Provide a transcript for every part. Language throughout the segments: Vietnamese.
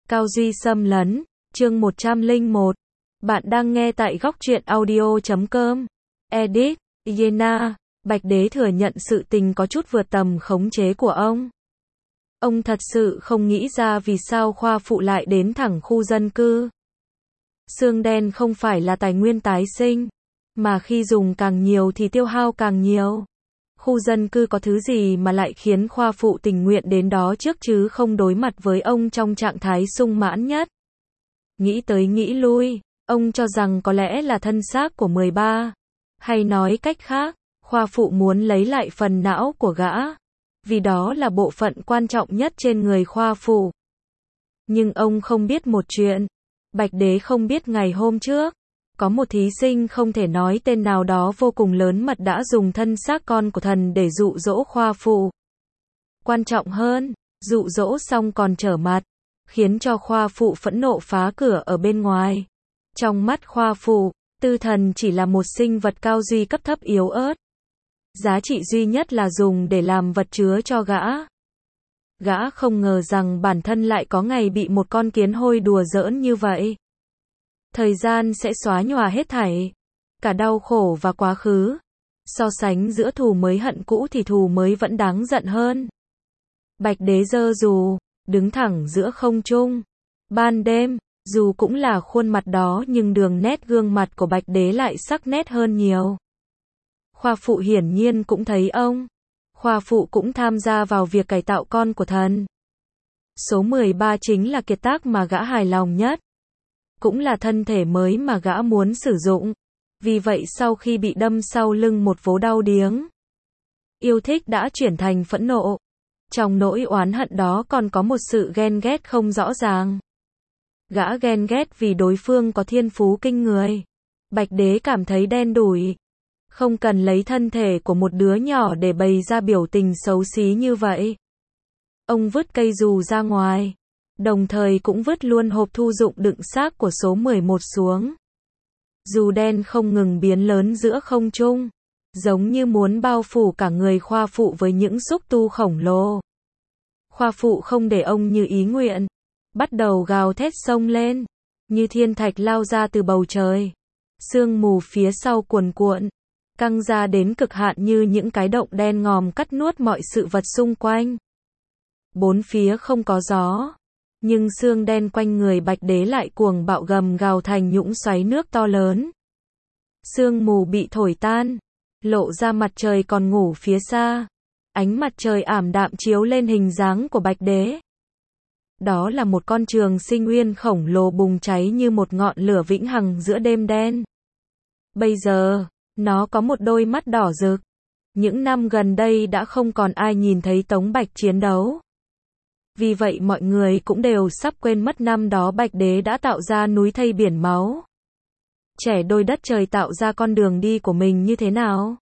Cao Duy xâm lấn, chương 101. Bạn đang nghe tại góc truyện audio.com. Edit, Yena, Bạch Đế thừa nhận sự tình có chút vượt tầm khống chế của ông. Ông thật sự không nghĩ ra vì sao khoa phụ lại đến thẳng khu dân cư. Xương đen không phải là tài nguyên tái sinh, mà khi dùng càng nhiều thì tiêu hao càng nhiều. Khu dân cư có thứ gì mà lại khiến khoa phụ tình nguyện đến đó trước chứ không đối mặt với ông trong trạng thái sung mãn nhất. Nghĩ tới nghĩ lui, ông cho rằng có lẽ là thân xác của 13. Hay nói cách khác, khoa phụ muốn lấy lại phần não của gã. Vì đó là bộ phận quan trọng nhất trên người khoa phụ. Nhưng ông không biết một chuyện. Bạch Đế không biết ngày hôm trước, có một thí sinh không thể nói tên nào đó vô cùng lớn mật đã dùng thân xác con của thần để dụ dỗ khoa phụ. Quan trọng hơn, dụ dỗ xong còn trở mặt, khiến cho khoa phụ phẫn nộ phá cửa ở bên ngoài. Trong mắt khoa phụ, tư thần chỉ là một sinh vật cao duy cấp thấp yếu ớt. Giá trị duy nhất là dùng để làm vật chứa cho gã. Gã không ngờ rằng bản thân lại có ngày bị một con kiến hôi đùa giỡn như vậy. Thời gian sẽ xóa nhòa hết thảy, cả đau khổ và quá khứ. So sánh giữa thù mới hận cũ thì thù mới vẫn đáng giận hơn. Bạch Đế giơ dù, đứng thẳng giữa không trung. Ban đêm, dù cũng là khuôn mặt đó nhưng đường nét gương mặt của Bạch Đế lại sắc nét hơn nhiều. Khoa phụ hiển nhiên cũng thấy ông. Khoa phụ cũng tham gia vào việc cải tạo con của thần. Số 13 chính là kiệt tác mà gã hài lòng nhất. Cũng là thân thể mới mà gã muốn sử dụng. Vì vậy sau khi bị đâm sau lưng một vố đau điếng, yêu thích đã chuyển thành phẫn nộ. Trong nỗi oán hận đó còn có một sự ghen ghét không rõ ràng. Gã ghen ghét vì đối phương có thiên phú kinh người. Bạch Đế cảm thấy đen đủi. Không cần lấy thân thể của một đứa nhỏ để bày ra biểu tình xấu xí như vậy. Ông vứt cây dù ra ngoài. Đồng thời cũng vứt luôn hộp thu dụng đựng xác của số 11 xuống. Dù đen không ngừng biến lớn giữa không trung, giống như muốn bao phủ cả người khoa phụ với những xúc tu khổng lồ. Khoa phụ không để ông như ý nguyện, bắt đầu gào thét xông lên, như thiên thạch lao ra từ bầu trời. Sương mù phía sau cuồn cuộn, căng ra đến cực hạn như những cái động đen ngòm cắt nuốt mọi sự vật xung quanh. Bốn phía không có gió. Nhưng xương đen quanh người Bạch Đế lại cuồng bạo gầm gào thành nhũng xoáy nước to lớn. Sương mù bị thổi tan, lộ ra mặt trời còn ngủ phía xa. Ánh mặt trời ảm đạm chiếu lên hình dáng của Bạch Đế. Đó là một con trường sinh uyên khổng lồ bùng cháy như một ngọn lửa vĩnh hằng giữa đêm đen. Bây giờ, nó có một đôi mắt đỏ rực. Những năm gần đây đã không còn ai nhìn thấy Tống Bạch chiến đấu. Vì vậy mọi người cũng đều sắp quên mất năm đó Bạch Đế đã tạo ra núi thây biển máu. Trẻ đôi đất trời tạo ra con đường đi của mình như thế nào?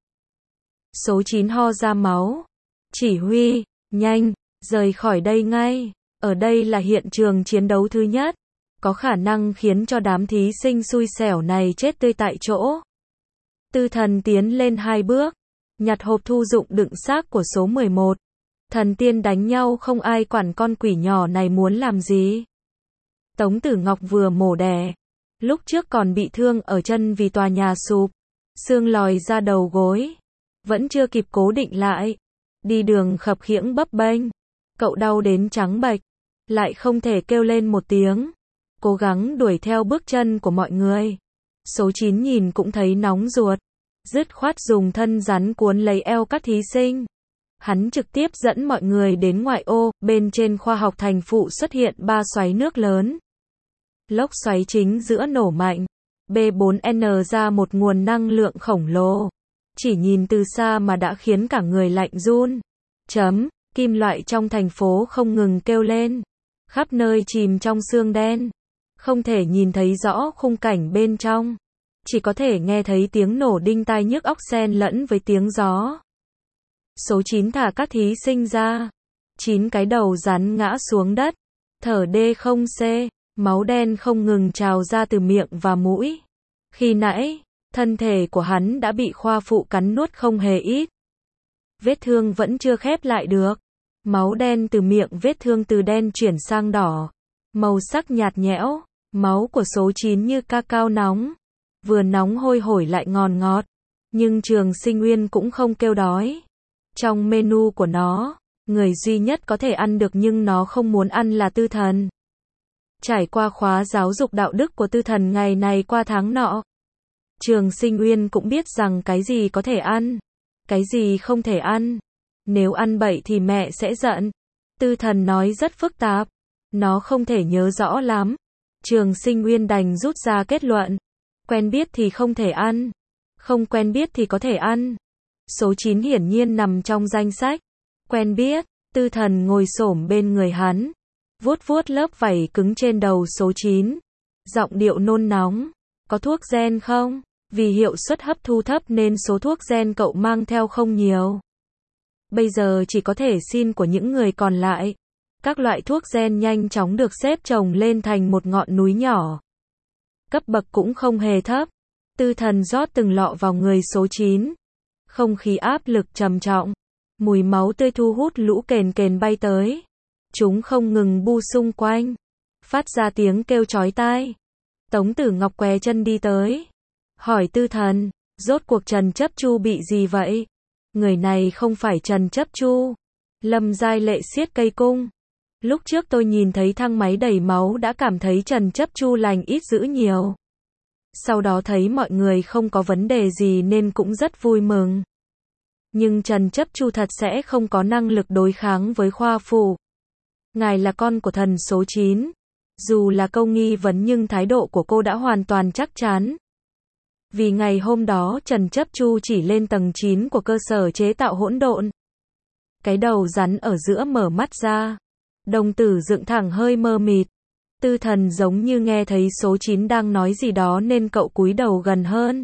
Số 9 ho ra máu. Chỉ huy, nhanh, rời khỏi đây ngay. Ở đây là hiện trường chiến đấu thứ nhất. Có khả năng khiến cho đám thí sinh xui xẻo này chết tươi tại chỗ. Tư thần tiến lên 2 bước. Nhặt hộp thu dụng đựng xác của số 11. Thần tiên đánh nhau không ai quản con quỷ nhỏ này muốn làm gì. Tống Tử Ngọc vừa mổ đẻ. Lúc trước còn bị thương ở chân vì tòa nhà sụp. Xương lòi ra đầu gối. Vẫn chưa kịp cố định lại. Đi đường khập khiễng bấp bênh. Cậu đau đến trắng bệch. Lại không thể kêu lên một tiếng. Cố gắng đuổi theo bước chân của mọi người. Số 9 nhìn cũng thấy nóng ruột. Dứt khoát dùng thân rắn cuốn lấy eo các thí sinh. Hắn trực tiếp dẫn mọi người đến ngoại ô, bên trên khoa học thành phụ xuất hiện 3 xoáy nước lớn. Lốc xoáy chính giữa nổ mạnh. B4N ra một nguồn năng lượng khổng lồ. Chỉ nhìn từ xa mà đã khiến cả người lạnh run. Kim loại trong thành phố không ngừng kêu lên. Khắp nơi chìm trong sương đen. Không thể nhìn thấy rõ khung cảnh bên trong. Chỉ có thể nghe thấy tiếng nổ đinh tai nhức óc xen lẫn với tiếng gió. Số 9 thả các thí sinh ra. 9 cái đầu rắn ngã xuống đất. Thở D0C. Máu đen không ngừng trào ra từ miệng và mũi. Khi nãy, thân thể của hắn đã bị khoa phụ cắn nuốt không hề ít. Vết thương vẫn chưa khép lại được. Máu đen từ miệng vết thương từ đen chuyển sang đỏ. màu sắc nhạt nhẽo, máu của số 9 như cacao nóng, vừa nóng hôi hổi lại ngon ngọt, nhưng Trường Sinh Uyên cũng không kêu đói. Trong menu của nó, người duy nhất có thể ăn được nhưng nó không muốn ăn là Tư Thần. Trải qua khóa giáo dục đạo đức của Tư Thần ngày này qua tháng nọ, Trường Sinh Uyên cũng biết rằng cái gì có thể ăn, cái gì không thể ăn. Nếu ăn bậy thì mẹ sẽ giận. Tư Thần nói rất phức tạp, nó không thể nhớ rõ lắm. Trường Sinh Uyên đành rút ra kết luận, quen biết thì không thể ăn, không quen biết thì có thể ăn. Số 9 hiển nhiên nằm trong danh sách quen biết. Tư Thần ngồi xổm bên người hắn, vuốt vuốt lớp vảy cứng trên đầu số 9, giọng điệu nôn nóng, có thuốc gen không? Vì hiệu suất hấp thu thấp nên số thuốc gen cậu mang theo không nhiều. Bây giờ chỉ có thể xin của những người còn lại. Các loại thuốc gen nhanh chóng được xếp chồng lên thành một ngọn núi nhỏ. Cấp bậc cũng không hề thấp. Tư Thần rót từng lọ vào người số 9. Không khí áp lực trầm trọng. Mùi máu tươi thu hút lũ kền kền bay tới. Chúng không ngừng bu xung quanh, phát ra tiếng kêu chói tai. Tống Tử Ngọc què chân đi tới, hỏi Tư Thần, rốt cuộc Trần Chấp Chu bị gì vậy? Người này không phải Trần Chấp Chu. Lâm Giai Lệ siết cây cung. Lúc trước tôi nhìn thấy thang máy đầy máu đã cảm thấy Trần Chấp Chu lành ít dữ nhiều. Sau đó thấy mọi người không có vấn đề gì nên cũng rất vui mừng. Nhưng Trần Chấp Chu thật sẽ không có năng lực đối kháng với Khoa Phủ. Ngài là con của thần số 9. Dù là câu nghi vấn nhưng thái độ của cô đã hoàn toàn chắc chắn. Vì ngày hôm đó Trần Chấp Chu chỉ lên tầng 9 của cơ sở chế tạo hỗn độn. Cái đầu rắn ở giữa mở mắt ra. Đồng tử dựng thẳng hơi mơ mịt. Tư Thần giống như nghe thấy số 9 đang nói gì đó nên cậu cúi đầu gần hơn.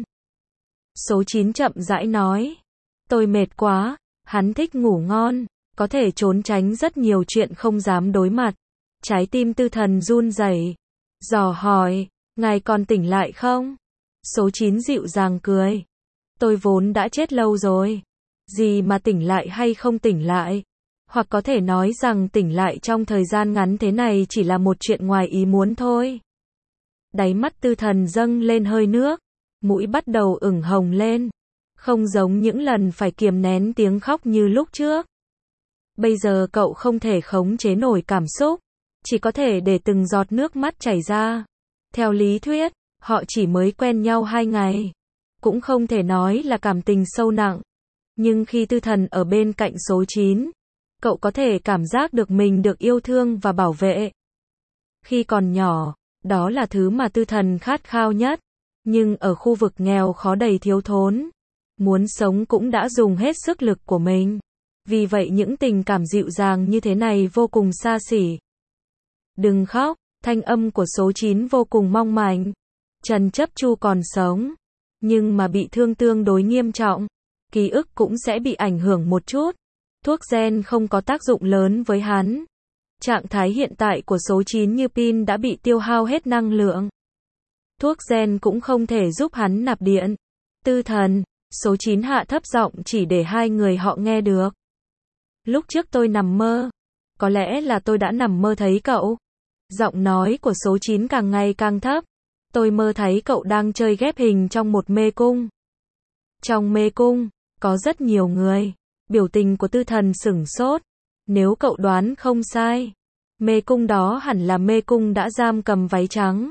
Số 9 chậm rãi nói. Tôi mệt quá, hắn thích ngủ ngon, có thể trốn tránh rất nhiều chuyện không dám đối mặt. Trái tim Tư Thần run rẩy, dò hỏi, ngài còn tỉnh lại không? Số 9 dịu dàng cười. Tôi vốn đã chết lâu rồi. Gì mà tỉnh lại hay không tỉnh lại? Hoặc có thể nói rằng tỉnh lại trong thời gian ngắn thế này chỉ là một chuyện ngoài ý muốn thôi. Đáy mắt Tư Thần dâng lên hơi nước, mũi bắt đầu ửng hồng lên. Không giống những lần phải kiềm nén tiếng khóc như lúc trước. Bây giờ cậu không thể khống chế nổi cảm xúc, chỉ có thể để từng giọt nước mắt chảy ra. Theo lý thuyết, họ chỉ mới quen nhau 2 ngày. Cũng không thể nói là cảm tình sâu nặng. Nhưng khi Tư Thần ở bên cạnh số 9, cậu có thể cảm giác được mình được yêu thương và bảo vệ. Khi còn nhỏ, đó là thứ mà Tư Thần khát khao nhất. Nhưng ở khu vực nghèo khó đầy thiếu thốn, muốn sống cũng đã dùng hết sức lực của mình. Vì vậy những tình cảm dịu dàng như thế này vô cùng xa xỉ. Đừng khóc, thanh âm của số 9 vô cùng mong manh. Trần Chấp Chu còn sống, nhưng mà bị thương tương đối nghiêm trọng. Ký ức cũng sẽ bị ảnh hưởng một chút. Thuốc gen không có tác dụng lớn với hắn. Trạng thái hiện tại của số 9 như pin đã bị tiêu hao hết năng lượng. Thuốc gen cũng không thể giúp hắn nạp điện. Tư Thần, số 9 hạ thấp giọng chỉ để hai người họ nghe được. Lúc trước tôi nằm mơ. Có lẽ là tôi đã nằm mơ thấy cậu. Giọng nói của số 9 càng ngày càng thấp. Tôi mơ thấy cậu đang chơi ghép hình trong một mê cung. Trong mê cung, có rất nhiều người. Biểu tình của Tư Thần sửng sốt. Nếu cậu đoán không sai, mê cung đó hẳn là mê cung đã giam cầm váy trắng.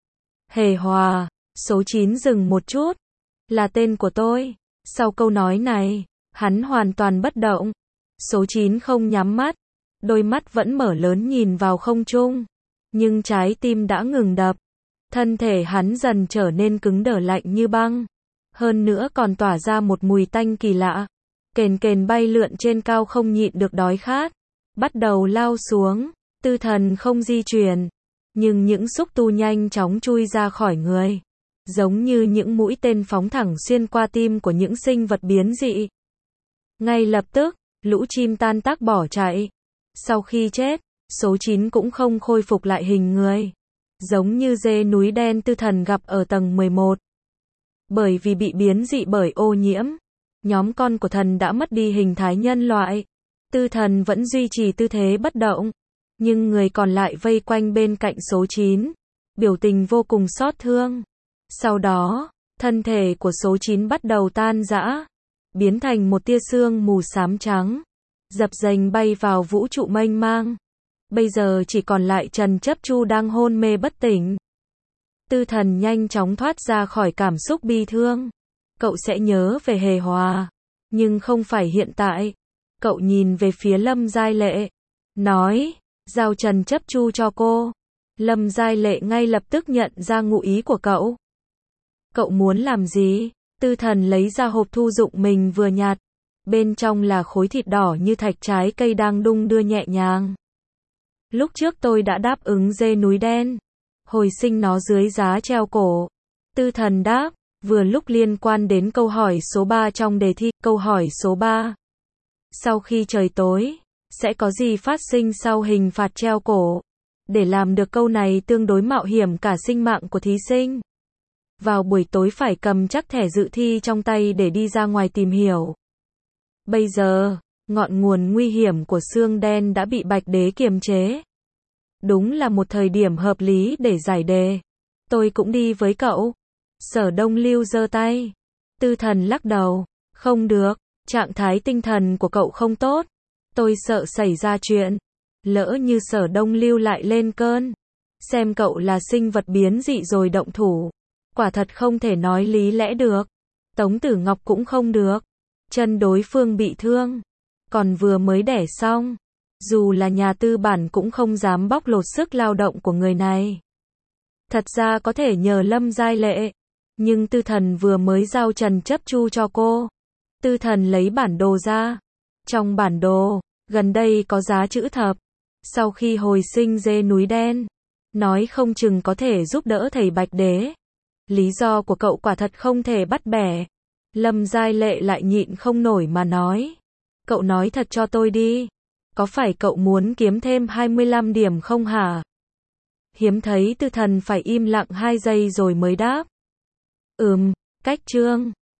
Hề Hòa, số 9 dừng một chút. Là tên của tôi. Sau câu nói này, hắn hoàn toàn bất động. Số 9 không nhắm mắt. Đôi mắt vẫn mở lớn nhìn vào không trung. Nhưng trái tim đã ngừng đập. Thân thể hắn dần trở nên cứng đờ lạnh như băng. Hơn nữa còn tỏa ra một mùi tanh kỳ lạ. Kền kền bay lượn trên cao không nhịn được đói khát. Bắt đầu lao xuống. Tư Thần không di chuyển. Nhưng những xúc tu nhanh chóng chui ra khỏi người. Giống như những mũi tên phóng thẳng xuyên qua tim của những sinh vật biến dị. Ngay lập tức, lũ chim tan tác bỏ chạy. Sau khi chết, số 9 cũng không khôi phục lại hình người. Giống như dê núi đen Tư Thần gặp ở tầng 11. Bởi vì bị biến dị bởi ô nhiễm, nhóm con của thần đã mất đi hình thái nhân loại. Tư Thần vẫn duy trì tư thế bất động. Nhưng người còn lại vây quanh bên cạnh số 9, biểu tình vô cùng xót thương. Sau đó, thân thể của số 9 bắt đầu tan rã, biến thành một tia sương mù xám trắng, dập dềnh bay vào vũ trụ mênh mang. Bây giờ chỉ còn lại Trần Chấp Chu đang hôn mê bất tỉnh. Tư Thần nhanh chóng thoát ra khỏi cảm xúc bi thương. Cậu sẽ nhớ về Hề Hòa, nhưng không phải hiện tại. Cậu nhìn về phía Lâm Giai Lệ, nói, giao Trần Chấp Chu cho cô. Lâm Giai Lệ ngay lập tức nhận ra ngụ ý của cậu. Cậu muốn làm gì? Tư Thần lấy ra hộp thu dụng mình vừa nhặt. Bên trong là khối thịt đỏ như thạch trái cây đang đung đưa nhẹ nhàng. Lúc trước tôi đã đáp ứng dê núi đen, hồi sinh nó dưới giá treo cổ. Tư Thần đáp, vừa lúc liên quan đến câu hỏi số 3 trong đề thi. Câu hỏi số 3. Sau khi trời tối, sẽ có gì phát sinh sau hình phạt treo cổ? Để làm được câu này tương đối mạo hiểm cả sinh mạng của thí sinh. Vào buổi tối phải cầm chắc thẻ dự thi trong tay để đi ra ngoài tìm hiểu. Bây giờ, ngọn nguồn nguy hiểm của xương đen đã bị Bạch Đế kiềm chế. Đúng là một thời điểm hợp lý để giải đề. Tôi cũng đi với cậu. Sở Đông Lưu giơ tay. Tư Thần lắc đầu. Không được, trạng thái tinh thần của cậu không tốt. Tôi sợ xảy ra chuyện. Lỡ như Sở Đông Lưu lại lên cơn. Xem cậu là sinh vật biến dị rồi động thủ. Quả thật không thể nói lý lẽ được. Tống Tử Ngọc cũng không được. Chân đối phương bị thương. Còn vừa mới đẻ xong. Dù là nhà tư bản cũng không dám bóc lột sức lao động của người này. Thật ra có thể nhờ Lâm Giai Lệ. Nhưng Tư Thần vừa mới giao Trần Chấp Chu cho cô. Tư Thần lấy bản đồ ra. Trong bản đồ, gần đây có giá chữ thập. Sau khi hồi sinh dê núi đen, nói không chừng có thể giúp đỡ thầy Bạch Đế. Lý do của cậu quả thật không thể bắt bẻ. Lâm Giai Lệ lại nhịn không nổi mà nói. Cậu nói thật cho tôi đi. Có phải cậu muốn kiếm thêm 25 điểm không hả? Hiếm thấy Tư Thần phải im lặng 2 giây rồi mới đáp. Cách chương.